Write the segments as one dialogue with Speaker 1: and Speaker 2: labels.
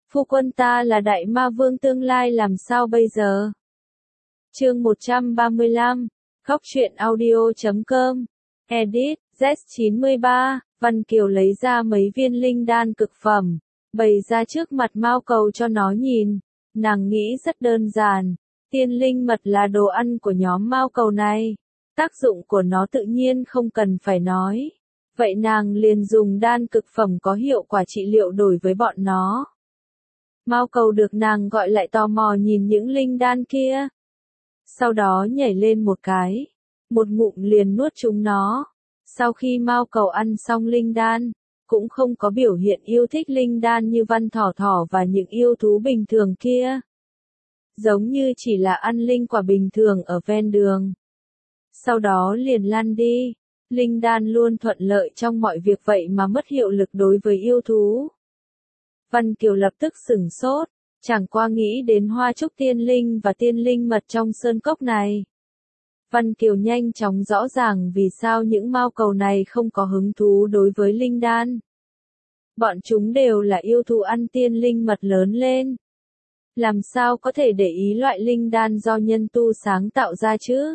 Speaker 1: Phu quân ta là đại ma vương tương lai làm sao bây giờ? Chương 135, Khóc truyện audio.com, Edit, Z93, Văn Kiều lấy ra mấy viên linh đan cực phẩm, bày ra trước mặt Mao Cầu cho nó nhìn. Nàng nghĩ rất đơn giản, tiên linh mật là đồ ăn của nhóm Mao Cầu này. Tác dụng của nó tự nhiên không cần phải nói. Vậy nàng liền dùng đan cực phẩm có hiệu quả trị liệu đổi với bọn nó. Mao Cầu được nàng gọi lại tò mò nhìn những linh đan kia. Sau đó nhảy lên một cái, một ngụm liền nuốt chúng nó. Sau khi Mao Cầu ăn xong linh đan, cũng không có biểu hiện yêu thích linh đan như Văn Thỏ Thỏ và những yêu thú bình thường kia. Giống như chỉ là ăn linh quả bình thường ở ven đường. Sau đó liền lăn đi. Linh đan luôn thuận lợi trong mọi việc vậy mà mất hiệu lực đối với yêu thú. Văn Kiều lập tức sửng sốt, chẳng qua nghĩ đến hoa trúc tiên linh và tiên linh mật trong sơn cốc này. Văn Kiều nhanh chóng rõ ràng vì sao những Mao Cầu này không có hứng thú đối với linh đan. Bọn chúng đều là yêu thú ăn tiên linh mật lớn lên. Làm sao có thể để ý loại linh đan do nhân tu sáng tạo ra chứ?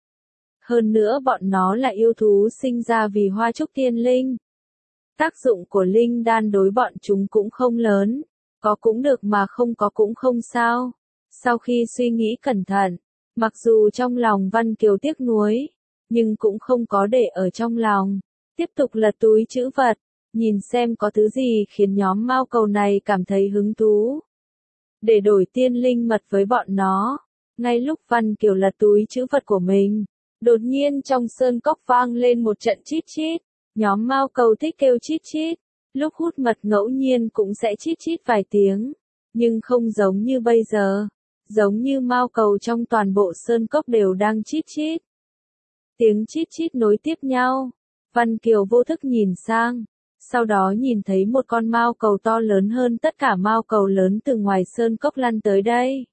Speaker 1: Hơn nữa bọn nó là yêu thú sinh ra vì hoa trúc tiên linh. Tác dụng của linh đan đối bọn chúng cũng không lớn, có cũng được mà không có cũng không sao. Sau khi suy nghĩ cẩn thận, mặc dù trong lòng Văn Kiều tiếc nuối, nhưng cũng không có để ở trong lòng. Tiếp tục lật túi trữ vật, nhìn xem có thứ gì khiến nhóm Mao Cầu này cảm thấy hứng thú. Để đổi tiên linh mật với bọn nó, ngay lúc Văn Kiều lật túi trữ vật của mình, đột nhiên trong sơn cốc vang lên một trận chít chít. Nhóm Mao Cầu thích kêu chít chít, lúc hút mật ngẫu nhiên cũng sẽ chít chít vài tiếng, nhưng không giống như bây giờ, giống như Mao Cầu trong toàn bộ sơn cốc đều đang chít chít. Tiếng chít chít nối tiếp nhau, Văn Kiều vô thức nhìn sang, sau đó nhìn thấy một con Mao Cầu to lớn hơn tất cả Mao Cầu lớn từ ngoài sơn cốc lăn tới đây.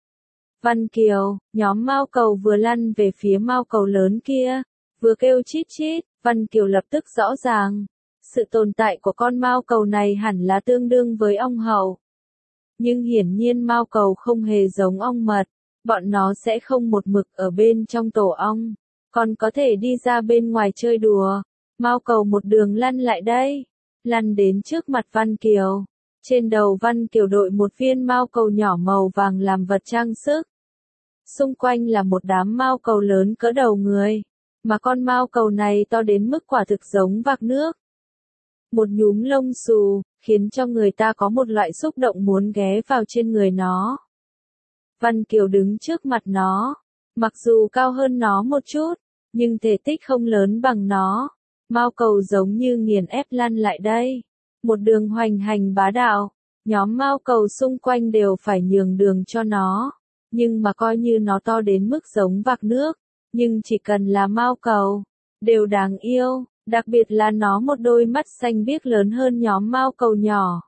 Speaker 1: Văn Kiều, nhóm Mao Cầu vừa lăn về phía Mao Cầu lớn kia, vừa kêu chít chít. Văn Kiều lập tức rõ ràng, sự tồn tại của con Mao Cầu này hẳn là tương đương với ong hậu. Nhưng hiển nhiên Mao Cầu không hề giống ong mật, bọn nó sẽ không một mực ở bên trong tổ ong, còn có thể đi ra bên ngoài chơi đùa. Mao Cầu một đường lăn lại đây, lăn đến trước mặt Văn Kiều. Trên đầu Văn Kiều đội một viên Mao Cầu nhỏ màu vàng làm vật trang sức. Xung quanh là một đám Mao Cầu lớn cỡ đầu người. Mà con Mao Cầu này to đến mức quả thực giống vạc nước. Một nhúm lông xù, khiến cho người ta có một loại xúc động muốn ghé vào trên người nó. Văn Kiều đứng trước mặt nó, mặc dù cao hơn nó một chút, nhưng thể tích không lớn bằng nó. Mao Cầu giống như nghiền ép lăn lại đây. Một đường hoành hành bá đạo, nhóm Mao Cầu xung quanh đều phải nhường đường cho nó. Nhưng mà coi như nó to đến mức giống vạc nước. Nhưng chỉ cần là Mao Cầu, đều đáng yêu, đặc biệt là nó một đôi mắt xanh biếc lớn hơn nhóm Mao Cầu nhỏ.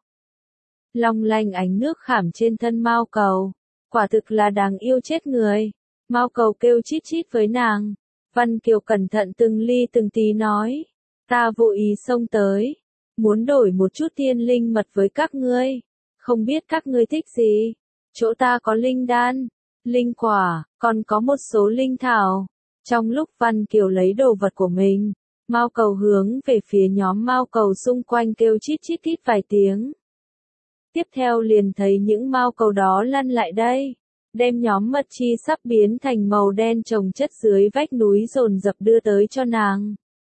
Speaker 1: Long lanh ánh nước khảm trên thân Mao Cầu, quả thực là đáng yêu chết người. Mao Cầu kêu chít chít với nàng. Văn Kiều cẩn thận từng ly từng tí nói, ta vô ý xông tới, muốn đổi một chút tiên linh mật với các ngươi, không biết các ngươi thích gì. Chỗ ta có linh đan, linh quả, còn có một số linh thảo. Trong lúc Văn Kiều lấy đồ vật của mình, Mao Cầu hướng về phía nhóm Mao Cầu xung quanh kêu chít chít tít vài tiếng. Tiếp theo liền thấy những Mao Cầu đó lăn lại đây, đem nhóm mật chi sắp biến thành màu đen chồng chất dưới vách núi dồn dập đưa tới cho nàng.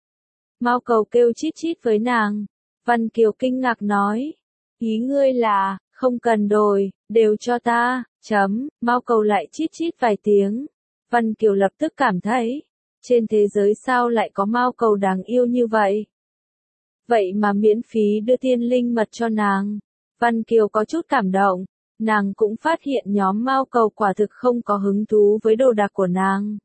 Speaker 1: Mao Cầu kêu chít chít với nàng. Văn Kiều kinh ngạc nói, ý ngươi là, không cần đổi, đều cho ta, Mao Cầu lại chít chít vài tiếng. Văn Kiều lập tức cảm thấy, trên thế giới sao lại có Mao Cầu đáng yêu như vậy? Vậy mà miễn phí đưa tiên linh mật cho nàng. Văn Kiều có chút cảm động, nàng cũng phát hiện nhóm Mao Cầu quả thực không có hứng thú với đồ đạc của nàng.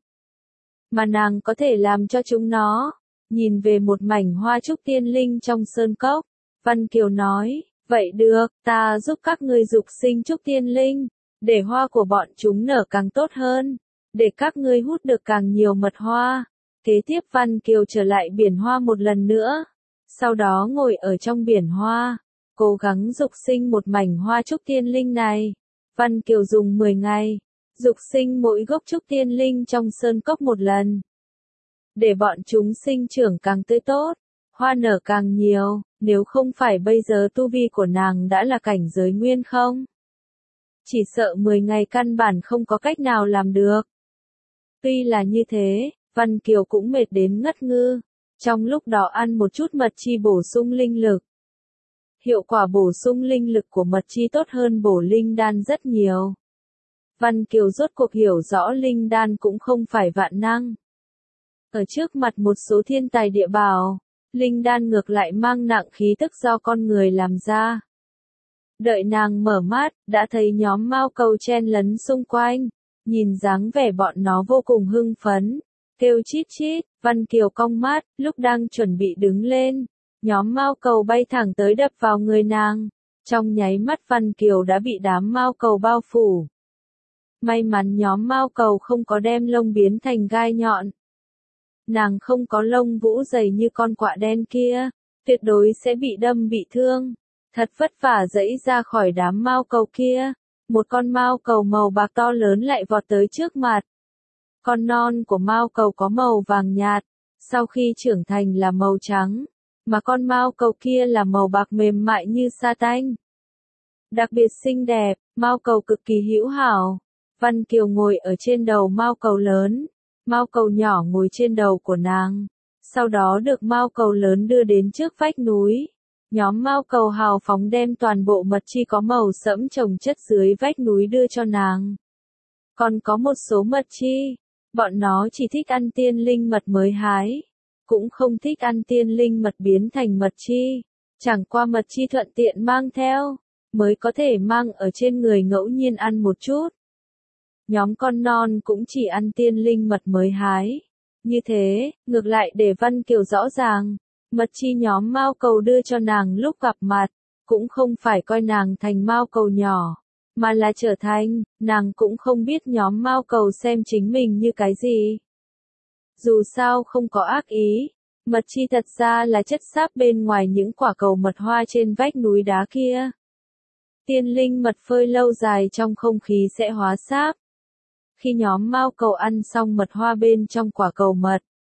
Speaker 1: Mà nàng có thể làm cho chúng nó. Nhìn về một mảnh hoa trúc tiên linh trong sơn cốc, Văn Kiều nói, vậy được, ta giúp các ngươi dục sinh trúc tiên linh, để hoa của bọn chúng nở càng tốt hơn. Để các ngươi hút được càng nhiều mật hoa. Kế tiếp Văn Kiều trở lại biển hoa một lần nữa. Sau đó ngồi ở trong biển hoa. cố gắng dục sinh một mảnh hoa trúc tiên linh này. Văn Kiều dùng 10 ngày, dục sinh mỗi gốc trúc tiên linh trong sơn cốc một lần. Để bọn chúng sinh trưởng càng tươi tốt, hoa nở càng nhiều, nếu không phải bây giờ tu vi của nàng đã là cảnh giới nguyên không. Chỉ sợ 10 ngày căn bản không có cách nào làm được. Tuy là như thế, Văn Kiều cũng mệt đến ngất ngư, trong lúc đó ăn một chút mật chi bổ sung linh lực. Hiệu quả bổ sung linh lực của mật chi tốt hơn bổ linh đan rất nhiều. Văn Kiều rốt cuộc hiểu rõ linh đan cũng không phải vạn năng. Ở trước mặt một số thiên tài địa bảo, linh đan ngược lại mang nặng khí tức do con người làm ra. Đợi nàng mở mắt, đã thấy nhóm mao cầu chen lấn xung quanh, nhìn dáng vẻ bọn nó vô cùng hưng phấn, kêu chít chít. Văn Kiều cong mắt, lúc đang chuẩn bị đứng lên, nhóm mao cầu bay thẳng tới đập vào người nàng. Trong nháy mắt Văn Kiều đã bị đám mao cầu bao phủ. May mắn nhóm mao cầu không có đem lông biến thành gai nhọn. Nàng không có lông vũ dày như con quạ đen kia, tuyệt đối sẽ bị đâm bị thương. Thật vất vả giãy ra khỏi đám mao cầu kia, một con mao cầu màu bạc to lớn lại vọt tới trước mặt. Con non của mao cầu có màu vàng nhạt, sau khi trưởng thành là màu trắng, mà con mao cầu kia là màu bạc mềm mại như sa tanh. Đặc biệt xinh đẹp, mao cầu cực kỳ hữu hảo. Văn Kiều ngồi ở trên đầu mao cầu lớn, mao cầu nhỏ ngồi trên đầu của nàng, sau đó được mao cầu lớn đưa đến trước vách núi. Nhóm mao cầu hào phóng đem toàn bộ mật chi có màu sẫm chồng chất dưới vách núi đưa cho nàng. Còn có một số mật chi, bọn nó chỉ thích ăn tiên linh mật mới hái, cũng không thích ăn tiên linh mật biến thành mật chi, chẳng qua mật chi thuận tiện mang theo, mới có thể mang ở trên người ngẫu nhiên ăn một chút. Nhóm con non cũng chỉ ăn tiên linh mật mới hái. Như thế, ngược lại để Văn Kiều rõ ràng, mật chi nhóm mao cầu đưa cho nàng lúc gặp mặt, cũng không phải coi nàng thành mao cầu nhỏ, mà là trở thành, nàng cũng không biết nhóm mao cầu xem chính mình như cái gì. Dù sao không có ác ý, mật chi thật ra là chất xáp bên ngoài những quả cầu mật hoa trên vách núi đá kia. Tiên linh mật phơi lâu dài trong không khí sẽ hóa xáp. Khi nhóm mao cầu ăn xong mật hoa bên trong quả cầu mật,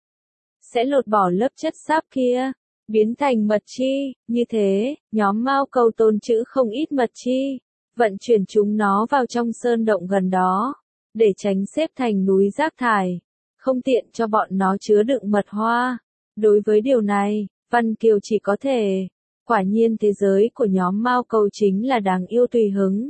Speaker 1: sẽ lột bỏ lớp chất xáp kia, biến thành mật chi. Như thế, nhóm mao cầu tồn trữ không ít mật chi, vận chuyển chúng nó vào trong sơn động gần đó, để tránh xếp thành núi rác thải, không tiện cho bọn nó chứa đựng mật hoa. Đối với điều này, Văn Kiều chỉ có thể, quả nhiên thế giới của nhóm mao cầu chính là đáng yêu tùy hứng.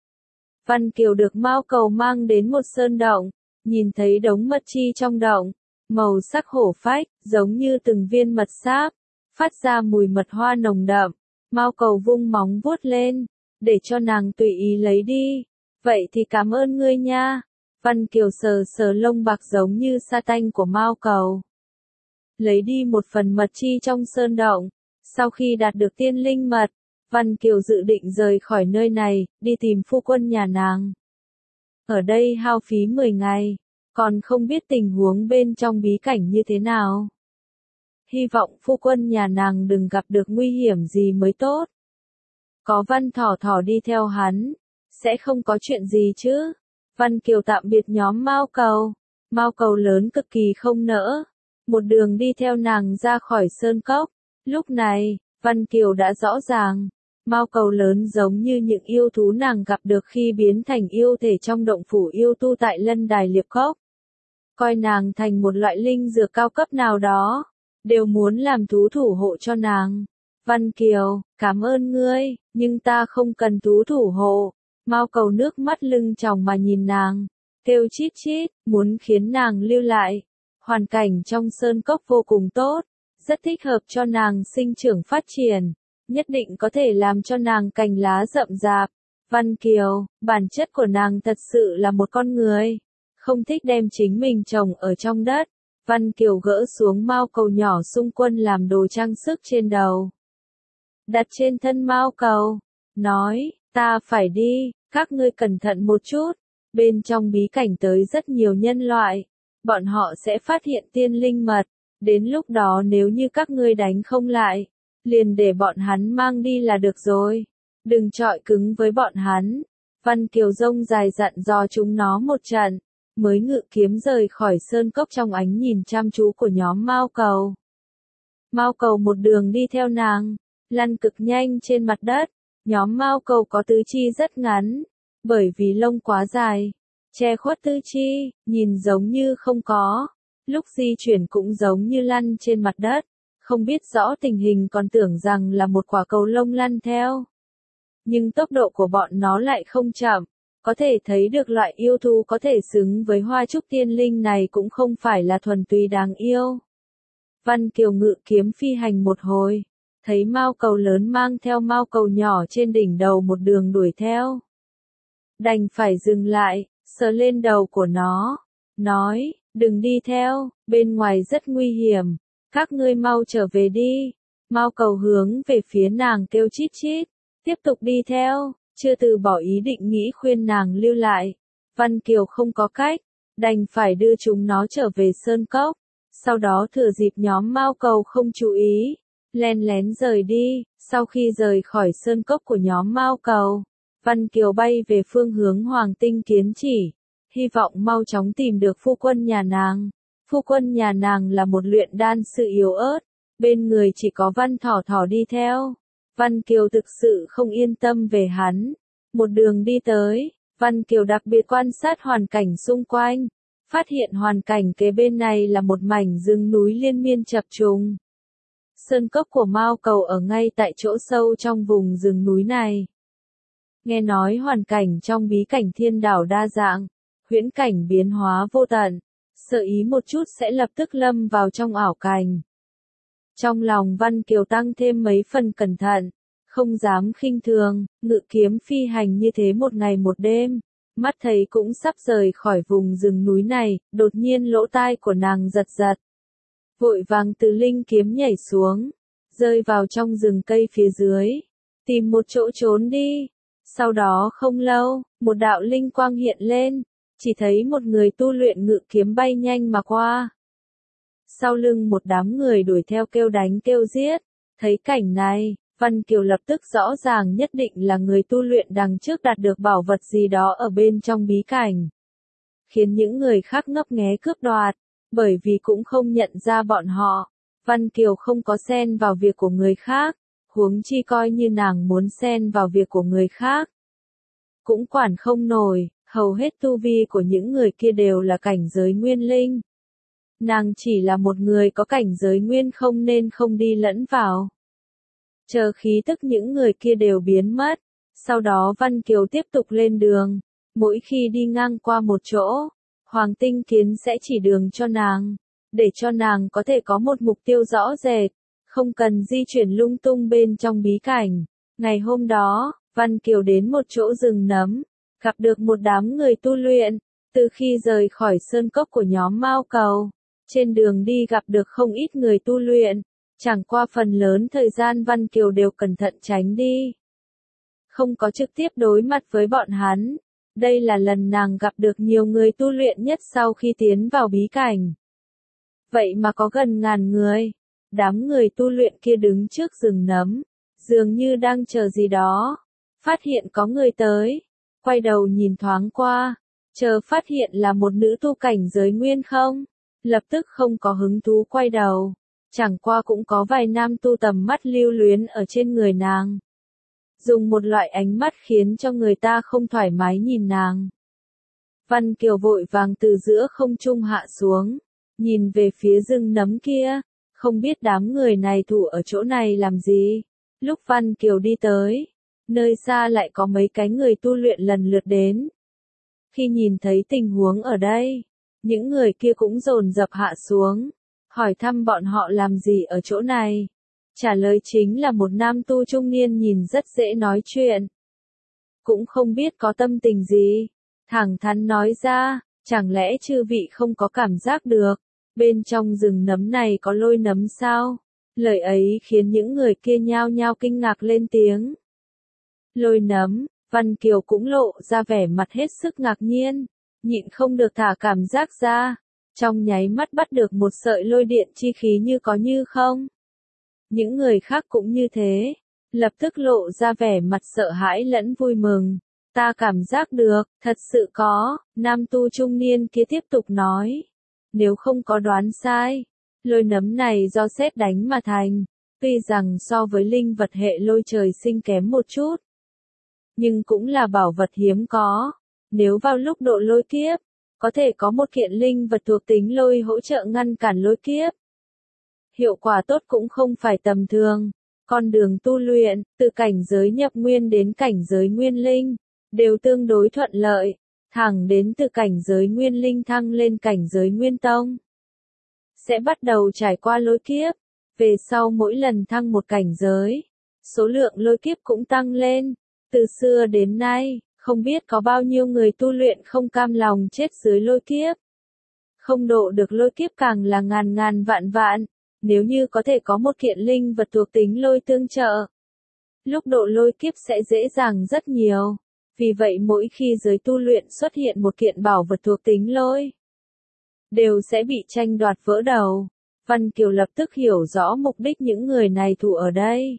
Speaker 1: Văn Kiều được mao cầu mang đến một sơn động, nhìn thấy đống mật chi trong động, màu sắc hổ phách, giống như từng viên mật sáp, phát ra mùi mật hoa nồng đậm. Mao cầu vung móng vuốt lên, để cho nàng tùy ý lấy đi. Vậy thì cảm ơn ngươi nha. Văn Kiều sờ sờ lông bạc giống như sa tanh của mao cầu. Lấy đi một phần mật chi trong sơn động. Sau khi đạt được tiên linh mật, Văn Kiều dự định rời khỏi nơi này, đi tìm phu quân nhà nàng. Ở đây hao phí 10 ngày, còn không biết tình huống bên trong bí cảnh như thế nào. Hy vọng phu quân nhà nàng đừng gặp được nguy hiểm gì mới tốt. Có Văn Thỏ Thỏ đi theo hắn, sẽ không có chuyện gì chứ. Văn Kiều tạm biệt nhóm mao cầu. Mao cầu lớn cực kỳ không nỡ, một đường đi theo nàng ra khỏi sơn cốc. Lúc này, Văn Kiều đã rõ ràng, mao cầu lớn giống như những yêu thú nàng gặp được khi biến thành yêu thể trong động phủ yêu tu tại Lân Đài Liệp Cốc. Coi nàng thành một loại linh dược cao cấp nào đó, đều muốn làm thú thủ hộ cho nàng. Văn Kiều, cảm ơn ngươi, nhưng ta không cần thú thủ hộ. Mao cầu nước mắt lưng tròng mà nhìn nàng, kêu chít chít, muốn khiến nàng lưu lại. Hoàn cảnh trong sơn cốc vô cùng tốt, rất thích hợp cho nàng sinh trưởng phát triển, nhất định có thể làm cho nàng cành lá rậm rạp. Văn Kiều, bản chất của nàng thật sự là một con người, không thích đem chính mình trồng ở trong đất. Văn Kiều gỡ xuống mao cầu nhỏ xung quân làm đồ trang sức trên đầu, đặt trên thân mao cầu, nói, ta phải đi, các ngươi cẩn thận một chút, bên trong bí cảnh tới rất nhiều nhân loại, bọn họ sẽ phát hiện tiên linh mật, đến lúc đó nếu như các ngươi đánh không lại, liền để bọn hắn mang đi là được rồi. Đừng chọi cứng với bọn hắn. Văn Kiều rông dài dặn dò chúng nó một trận, mới ngự kiếm rời khỏi sơn cốc trong ánh nhìn chăm chú của nhóm Mao Cầu. Mao Cầu một đường đi theo nàng, lăn cực nhanh trên mặt đất. Nhóm Mao Cầu có tứ chi rất ngắn, bởi vì lông quá dài, che khuất tứ chi, nhìn giống như không có. Lúc di chuyển cũng giống như lăn trên mặt đất, không biết rõ tình hình còn tưởng rằng là một quả cầu lông lăn theo. Nhưng tốc độ của bọn nó lại không chậm, có thể thấy được loại yêu thú có thể xứng với hoa trúc tiên linh này cũng không phải là thuần túy đáng yêu. Văn Kiều ngự kiếm phi hành một hồi, thấy Mao Cầu lớn mang theo Mao Cầu nhỏ trên đỉnh đầu một đường đuổi theo. Đành phải dừng lại, sờ lên đầu của nó, nói, đừng đi theo, bên ngoài rất nguy hiểm, các ngươi mau trở về đi. Mao Cầu hướng về phía nàng kêu chít chít, tiếp tục đi theo, chưa từ bỏ ý định nghĩ khuyên nàng lưu lại. Văn Kiều không có cách, đành phải đưa chúng nó trở về sơn cốc, sau đó thừa dịp nhóm Mao Cầu không chú ý, len lén rời đi. Sau khi rời khỏi sơn cốc của nhóm Mao Cầu, Văn Kiều bay về phương hướng Hoàng Tinh Kiến chỉ, hy vọng mau chóng tìm được phu quân nhà nàng. Phu quân nhà nàng là một luyện đan sư yếu ớt, bên người chỉ có Văn Thỏ Thỏ đi theo. Văn Kiều thực sự không yên tâm về hắn. Một đường đi tới, Văn Kiều đặc biệt quan sát hoàn cảnh xung quanh, phát hiện hoàn cảnh kế bên này là một mảnh rừng núi liên miên chập trùng. Sơn cốc của Mao Cầu ở ngay tại chỗ sâu trong vùng rừng núi này. Nghe nói hoàn cảnh trong bí cảnh thiên đảo đa dạng, huyễn cảnh biến hóa vô tận, sợ ý một chút sẽ lập tức lâm vào trong ảo cảnh. Trong lòng Văn Kiều tăng thêm mấy phần cẩn thận, không dám khinh thường, ngự kiếm phi hành như thế một ngày một đêm, mắt thấy cũng sắp rời khỏi vùng rừng núi này, đột nhiên lỗ tai của nàng giật giật. Vội vàng từ linh kiếm nhảy xuống, rơi vào trong rừng cây phía dưới, tìm một chỗ trốn đi. Sau đó không lâu, một đạo linh quang hiện lên, chỉ thấy một người tu luyện ngự kiếm bay nhanh mà qua. Sau lưng một đám người đuổi theo kêu đánh kêu giết, thấy cảnh này, Văn Kiều lập tức rõ ràng nhất định là người tu luyện đằng trước đạt được bảo vật gì đó ở bên trong bí cảnh. Khiến những người khác ngấp nghé cướp đoạt, bởi vì cũng không nhận ra bọn họ. Văn Kiều không có xen vào việc của người khác, huống chi coi như nàng muốn xen vào việc của người khác. Cũng quản không nổi, hầu hết tu vi của những người kia đều là cảnh giới nguyên linh. Nàng chỉ là một người có cảnh giới nguyên không nên không đi lẫn vào. Chờ khí tức những người kia đều biến mất, sau đó Văn Kiều tiếp tục lên đường. Mỗi khi đi ngang qua một chỗ, Hoàng Tinh Kiến sẽ chỉ đường cho nàng, để cho nàng có thể có một mục tiêu rõ rệt, không cần di chuyển lung tung bên trong bí cảnh. Ngày hôm đó, Văn Kiều đến một chỗ rừng nấm, gặp được một đám người tu luyện. Từ khi rời khỏi sơn cốc của nhóm Mao Cầu, trên đường đi gặp được không ít người tu luyện, chẳng qua phần lớn thời gian Văn Kiều đều cẩn thận tránh đi. Không có trực tiếp đối mặt với bọn hắn. Đây là lần nàng gặp được nhiều người tu luyện nhất sau khi tiến vào bí cảnh. Vậy mà có gần ngàn người. Đám người tu luyện kia đứng trước rừng nấm, dường như đang chờ gì đó. Phát hiện có người tới, quay đầu nhìn thoáng qua, chờ phát hiện là một nữ tu cảnh giới nguyên không, lập tức không có hứng thú quay đầu. Chẳng qua cũng có vài nam tu tầm mắt lưu luyến ở trên người nàng. Dùng một loại ánh mắt khiến cho người ta không thoải mái nhìn nàng. Văn Kiều vội vàng từ giữa không trung hạ xuống, nhìn về phía rừng nấm kia, không biết đám người này thủ ở chỗ này làm gì. Lúc Văn Kiều đi tới, nơi xa lại có mấy cái người tu luyện lần lượt đến. Khi nhìn thấy tình huống ở đây, những người kia cũng dồn dập hạ xuống, hỏi thăm bọn họ làm gì ở chỗ này. Trả lời chính là một nam tu trung niên nhìn rất dễ nói chuyện. Cũng không biết có tâm tình gì. Thẳng thắn nói ra, chẳng lẽ chư vị không có cảm giác được, bên trong rừng nấm này có lôi nấm sao? Lời ấy khiến những người kia nhao nhao kinh ngạc lên tiếng. Lôi nấm, Văn Kiều cũng lộ ra vẻ mặt hết sức ngạc nhiên, nhịn không được thả cảm giác ra. Trong nháy mắt bắt được một sợi lôi điện chi khí như có như không. Những người khác cũng như thế, lập tức lộ ra vẻ mặt sợ hãi lẫn vui mừng. Ta cảm giác được, thật sự có, nam tu trung niên kia tiếp tục nói. Nếu không có đoán sai, lôi nấm này do sét đánh mà thành, tuy rằng so với linh vật hệ lôi trời sinh kém một chút, nhưng cũng là bảo vật hiếm có. Nếu vào lúc độ lôi kiếp, có thể có một kiện linh vật thuộc tính lôi hỗ trợ ngăn cản lôi kiếp. Hiệu quả tốt cũng không phải tầm thường. Con đường tu luyện, từ cảnh giới nhập nguyên đến cảnh giới nguyên linh, đều tương đối thuận lợi, thẳng đến từ cảnh giới nguyên linh thăng lên cảnh giới nguyên tông. Sẽ bắt đầu trải qua lôi kiếp, về sau mỗi lần thăng một cảnh giới, số lượng lôi kiếp cũng tăng lên. Từ xưa đến nay, không biết có bao nhiêu người tu luyện không cam lòng chết dưới lôi kiếp. Không độ được lôi kiếp càng là ngàn ngàn vạn vạn, nếu như có thể có một kiện linh vật thuộc tính lôi tương trợ. Lúc độ lôi kiếp sẽ dễ dàng rất nhiều, vì vậy mỗi khi giới tu luyện xuất hiện một kiện bảo vật thuộc tính lôi, đều sẽ bị tranh đoạt vỡ đầu. Văn Kiều lập tức hiểu rõ mục đích những người này tụ ở đây.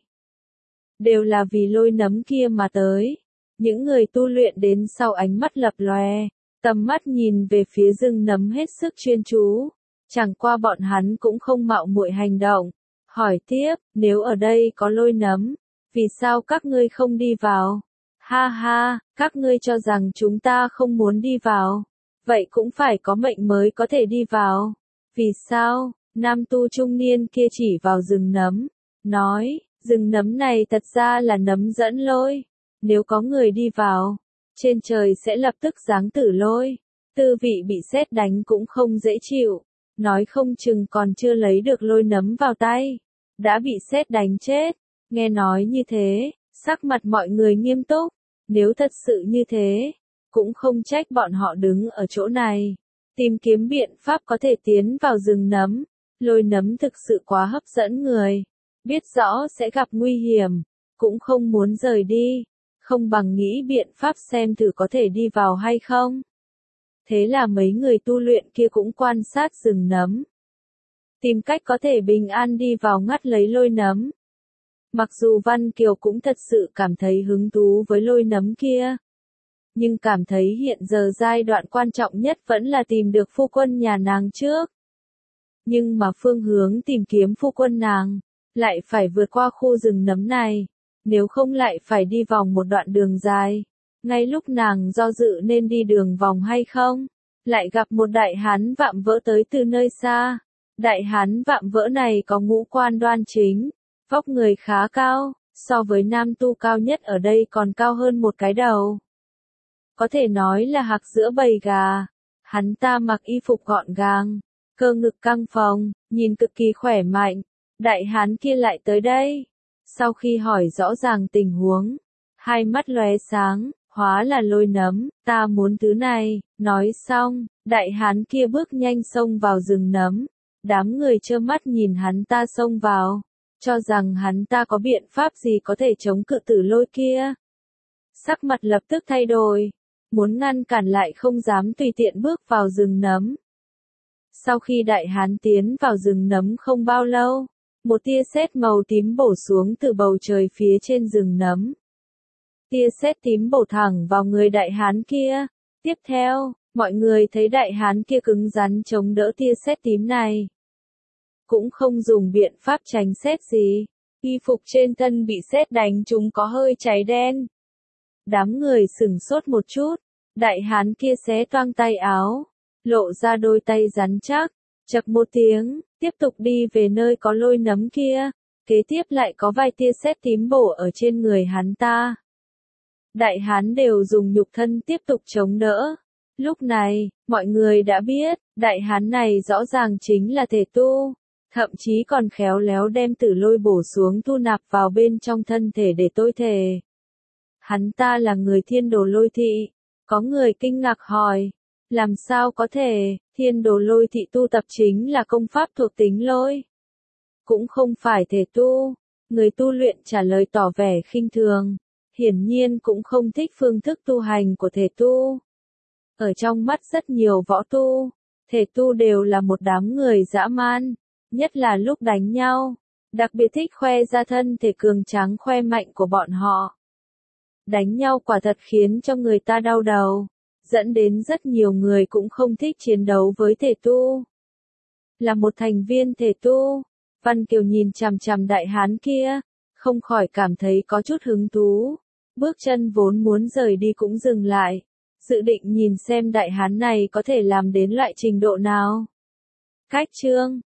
Speaker 1: Đều là vì lôi nấm kia mà tới. Những người tu luyện đến sau ánh mắt lập lòe, tầm mắt nhìn về phía rừng nấm hết sức chuyên chú. Chẳng qua bọn hắn cũng không mạo muội hành động. Hỏi tiếp, nếu ở đây có lôi nấm, vì sao các ngươi không đi vào? Ha ha, các ngươi cho rằng chúng ta không muốn đi vào. Vậy cũng phải có mệnh mới có thể đi vào. Vì sao? Nam tu trung niên kia chỉ vào rừng nấm, nói, rừng nấm này thật ra là nấm dẫn lôi. Nếu có người đi vào, trên trời sẽ lập tức giáng tử lôi. Tư vị bị sét đánh cũng không dễ chịu. Nói không chừng còn chưa lấy được lôi nấm vào tay, đã bị sét đánh chết. Nghe nói như thế, sắc mặt mọi người nghiêm túc. Nếu thật sự như thế, cũng không trách bọn họ đứng ở chỗ này, tìm kiếm biện pháp có thể tiến vào rừng nấm. Lôi nấm thực sự quá hấp dẫn người, biết rõ sẽ gặp nguy hiểm, cũng không muốn rời đi, không bằng nghĩ biện pháp xem thử có thể đi vào hay không. Thế là mấy người tu luyện kia cũng quan sát rừng nấm, tìm cách có thể bình an đi vào ngắt lấy lôi nấm. Mặc dù Văn Kiều cũng thật sự cảm thấy hứng thú với lôi nấm kia, nhưng cảm thấy hiện giờ giai đoạn quan trọng nhất vẫn là tìm được phu quân nhà nàng trước. Nhưng mà phương hướng tìm kiếm phu quân nàng, lại phải vượt qua khu rừng nấm này, nếu không lại phải đi vòng một đoạn đường dài. Ngay lúc nàng do dự nên đi đường vòng hay không, lại gặp một đại hán vạm vỡ tới từ nơi xa. Đại hán vạm vỡ này có ngũ quan đoan chính, vóc người khá cao, so với nam tu cao nhất ở đây còn cao hơn một cái đầu. Có thể nói là hạc giữa bầy gà. Hắn ta mặc y phục gọn gàng, cơ ngực căng phồng, nhìn cực kỳ khỏe mạnh. Đại hán kia lại tới đây. Sau khi hỏi rõ ràng tình huống, hai mắt lóe sáng, hóa là lôi nấm, ta muốn thứ này. Nói xong, đại hán kia bước nhanh xông vào rừng nấm. Đám người trơ mắt nhìn hắn ta xông vào, cho rằng hắn ta có biện pháp gì có thể chống cự tử lôi kia. Sắc mặt lập tức thay đổi, muốn ngăn cản lại không dám tùy tiện bước vào rừng nấm. Sau khi đại hán tiến vào rừng nấm không bao lâu, một tia sét màu tím bổ xuống từ bầu trời phía trên rừng nấm. Tia sét tím bổ thẳng vào người đại hán kia. Tiếp theo, mọi người thấy đại hán kia cứng rắn chống đỡ tia sét tím này, cũng không dùng biện pháp tránh sét gì. Y phục trên thân bị sét đánh trúng có hơi cháy đen. Đám người sửng sốt một chút, đại hán kia xé toang tay áo, lộ ra đôi tay rắn chắc, chậc một tiếng, tiếp tục đi về nơi có lôi nấm kia. Kế tiếp lại có vài tia sét tím bổ ở trên người hắn ta. Đại hán đều dùng nhục thân tiếp tục chống đỡ. Lúc này, mọi người đã biết, đại hán này rõ ràng chính là thể tu. Thậm chí còn khéo léo đem tử lôi bổ xuống thu nạp vào bên trong thân thể để tôi thể. Hắn ta là người thiên đồ lôi thị. Có người kinh ngạc hỏi, làm sao có thể, thiên đồ lôi thị tu tập chính là công pháp thuộc tính lôi. Cũng không phải thể tu. Người tu luyện trả lời tỏ vẻ khinh thường. Hiển nhiên cũng không thích phương thức tu hành của thể tu. Ở trong mắt rất nhiều võ tu, thể tu đều là một đám người dã man. Nhất là lúc đánh nhau, Đặc biệt thích khoe ra thân thể cường tráng khoe mạnh của bọn họ. Đánh nhau quả thật khiến cho người ta đau đầu, dẫn đến rất nhiều người cũng không thích chiến đấu với thể tu. Là một thành viên thể tu, Văn Kiều nhìn chằm chằm đại hán kia, không khỏi cảm thấy có chút hứng thú. Bước chân vốn muốn rời đi cũng dừng lại, dự định nhìn xem đại hán này có thể làm đến loại trình độ nào. Cách chương